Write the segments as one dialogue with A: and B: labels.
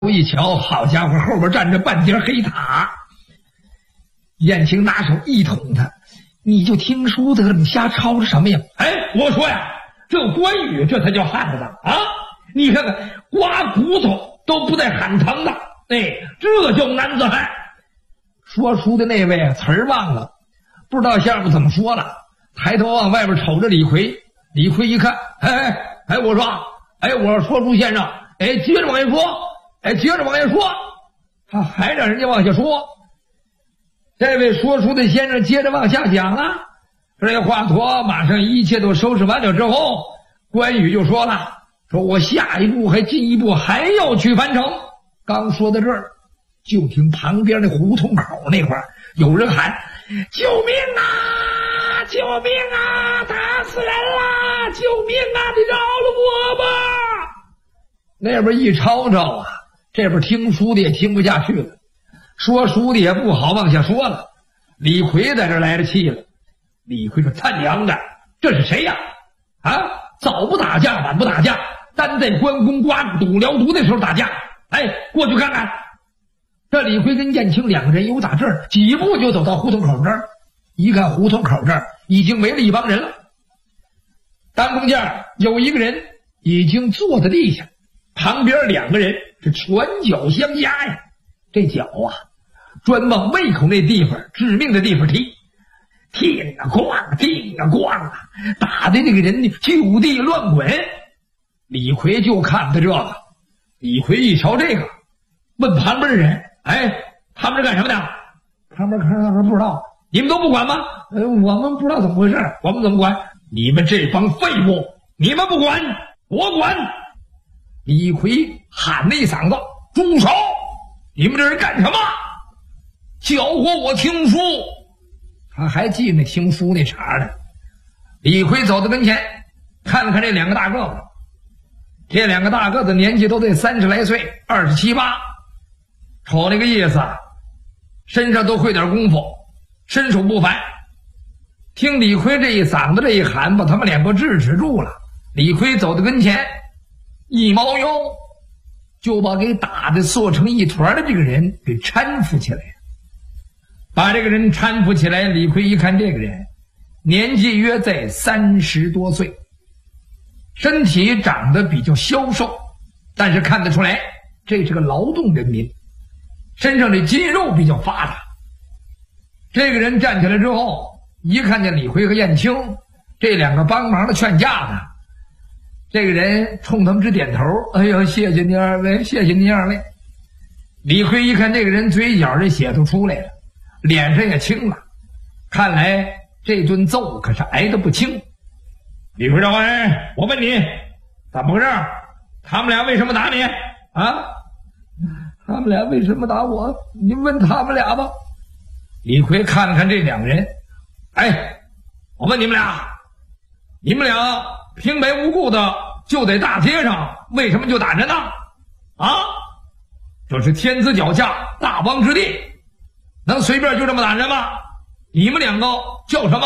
A: 一瞧，好家伙，后边站着半截黑塔。燕青拿手一捅他，你就听书得了，你瞎吵着什么呀？哎，我说呀，这关羽这才叫汉子呢啊！你看看，刮骨头都不带喊疼的，哎，这叫男子汉。说书的那位啊，词儿忘了，不知道下边怎么说了，抬头往外边瞅着李逵。李逵一看，我说说书先生，接着往下说，他还让人家往下说。这位说书的先生接着往下讲啊，这华佗马上一切都收拾完了之后，关羽就说了，说我下一步还进一步还要去樊城。刚说到这儿，就听旁边的胡同口那块有人喊，救命啊，救命啊，打死人啦，救命啊，你饶了我吧。那边一吵吵啊，这边听书的也听不下去了，说书的也不好往下说了。李逵在这来了气了。李逵说，他娘的，这是谁呀？啊，早不打架晚不打架，单在关公刮骨疗毒的时候打架。过去看看。这李逵跟燕青两个人有打这儿几步就走到胡同口这儿，一看胡同口这儿已经围了一帮人了。当中间有一个人已经坐在地下，旁边两个人是拳脚相加呀，这脚啊专往胃口那地方致命的地方踢，踢啊咣，打的那个人就地乱滚。李逵就看他这个，李逵一瞧这个，问旁边的人，他们是干什么的？旁边看他说不知道。你们都不管吗？我们不知道怎么回事，我们怎么管？你们这帮废物，你们不管，我管。李逵喊了一嗓子，住手！你们这是干什么？搅和我听书。他还记那听书那茬呢。李逵走到跟前，看了看这两个大个子，这两个大个子年纪都得30来岁，27、8，瞅那个意思，身上都会点功夫，身手不凡。听李逵这一嗓子这一喊，把他们两个制止住了。李逵走到跟前，一猫腰就把给打的缩成一团的这个人给搀扶起来。把这个人搀扶起来，李逵一看这个人年纪约在30多岁，身体长得比较消瘦，但是看得出来这是个劳动人民，身上的肌肉比较发达。这个人站起来之后，一看见李逵和燕青这两个帮忙的劝架的，这个人冲他们直点头，谢谢你二位，谢谢你二位。李逵一看这个人嘴角这血都出来了，脸上也青了，看来这顿揍可是挨得不轻。李逵长官，我问你怎么回事？他们俩为什么打你啊？他们俩为什么打我？你问他们俩吧。李逵看了看这两个人，我问你们俩，你们俩平白无故的就在大街上，为什么就打人呢？啊，这是天子脚下，大王之地，能随便就这么打人吗？你们两个叫什么？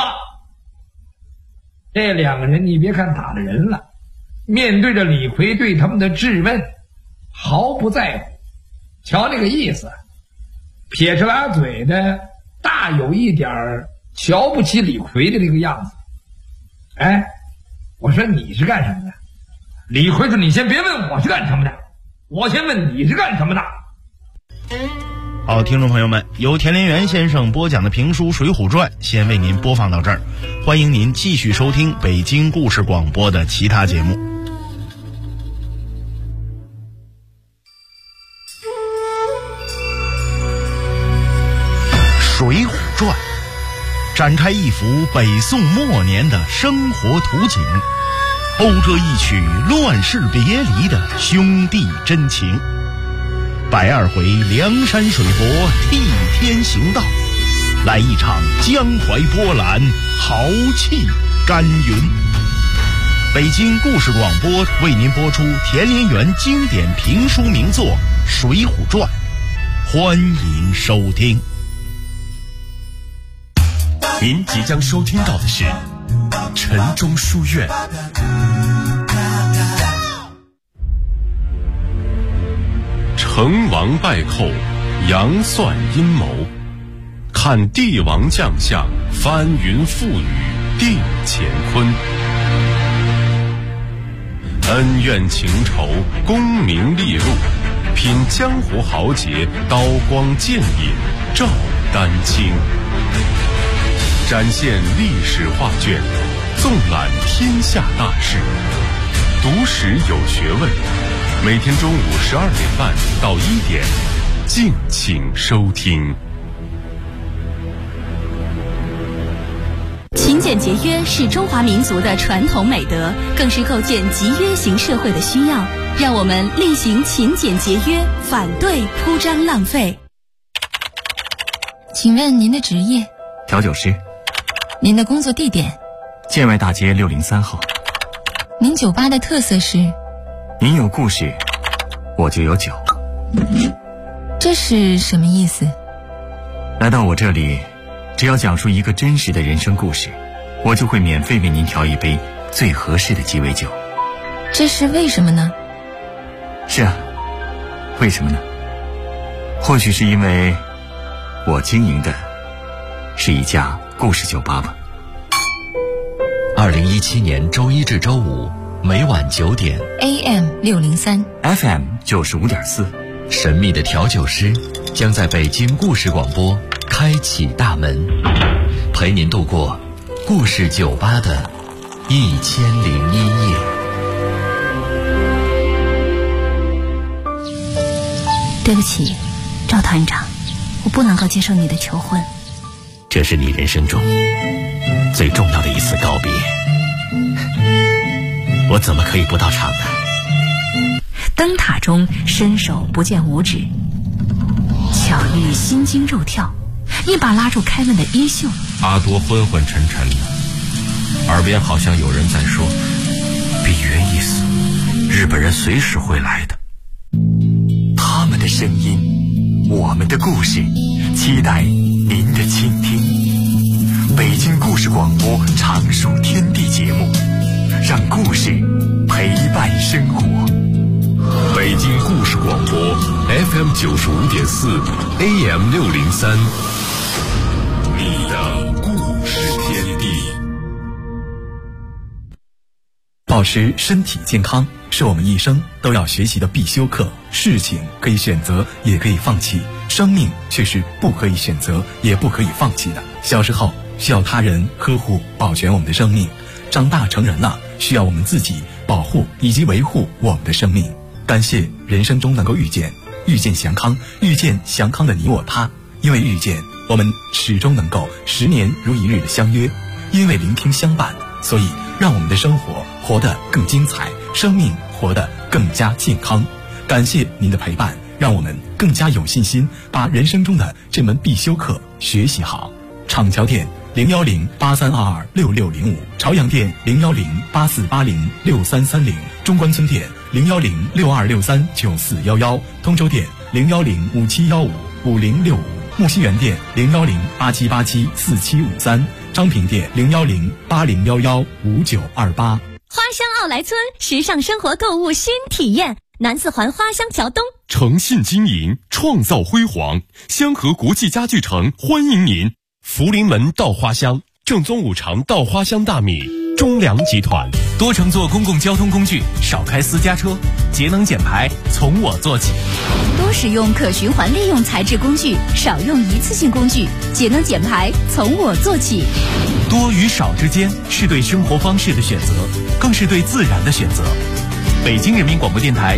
A: 这两个人你别看打了人了，面对着李逵对他们的质问毫不在乎，瞧那个意思，撇着俩嘴的，大有一点瞧不起李逵的这个样子。我说你是干什么的？李逵说，你先别问我是干什么的，我先问你是干什么的。
B: 好，听众朋友们，由田连元先生播讲的评书《水浒传》先为您播放到这儿，欢迎您继续收听北京故事广播的其他节目。《水浒传》展开一幅北宋末年的生活图景，讴歌一曲乱世别离的兄弟真情。120回梁山水泊替天行道，来一场江淮波澜豪气干云。北京故事广播为您播出田连元经典评书名作《水浒传》，欢迎收听。
C: 您即将收听到的是城中书院。 成王败寇，杨算阴谋，看帝王将相，翻云覆雨，定乾坤。恩怨情仇，功名利禄，品江湖豪杰，刀光剑影，照丹青。展现历史画卷，纵览天下大事，读史有学问。每天中午12点半到1点，敬请收听。
D: 勤俭节约是中华民族的传统美德，更是构建集约型社会的需要。让我们厉行勤俭节约，反对铺张浪费。
E: 请问您的职业？
F: 调酒师。
E: 您的工作地点？
F: 建外大街603号。
E: 您酒吧的特色是？
F: 您有故事，我就有酒。
E: 这是什么意思？
F: 来到我这里，只要讲述一个真实的人生故事，我就会免费为您调一杯最合适的鸡尾酒。
E: 这是为什么呢？
F: 是啊，为什么呢？或许是因为我经营的是一家故事酒吧吧。
G: 2017年周一至周五每晚9点
E: AM 603
F: FM 95.4，
G: 神秘的调酒师将在北京故事广播开启大门，陪您度过故事酒吧的1001夜。
D: 对不起，赵团长，我不能够接受你的求婚。
G: 这是你人生中最重要的一次告别，我怎么可以不到场呢？
D: 灯塔中伸手不见五指，巧遇心惊肉跳，一把拉住凯文的衣袖。
C: 阿多昏昏沉沉的，耳边好像有人在说：“比约一死，日本人随时会来的。”
F: 他们的声音，我们的故事，期待您的倾听。北京故事广播常数天地节目，让故事陪伴生活。
C: 北京故事广播 FM 95.4 AM 603，你的故事天地。
H: 保持身体健康是我们一生都要学习的必修课。事情可以选择，也可以放弃，生命却是不可以选择，也不可以放弃的。小时候需要他人呵护保全我们的生命，长大成人了需要我们自己保护以及维护我们的生命。感谢人生中能够遇见祥康，遇见祥康的你我他。因为遇见，我们始终能够10年如一日的相约；因为聆听相伴，所以让我们的生活活得更精彩，生命活得更加健康。感谢您的陪伴，让我们更加有信心把人生中的这门必修课学习好。厂桥店01083226605，朝阳店01084806330，中关村店01062639411，通州店01057155065，木樨园店01087874753，张平店01080115928。
D: 花乡奥莱村，时尚生活购物新体验，南四环花乡桥东。
C: 诚信经营，创造辉煌，香河国际家具城欢迎您。福临门稻花香，正宗五常稻花香大米，中粮集团。
I: 多乘坐公共交通工具，少开私家车，节能减排从我做起。
D: 多使用可循环利用材质工具，少用一次性工具，节能减排从我做起。
I: 多与少之间是对生活方式的选择，更是对自然的选择。北京人民广播电台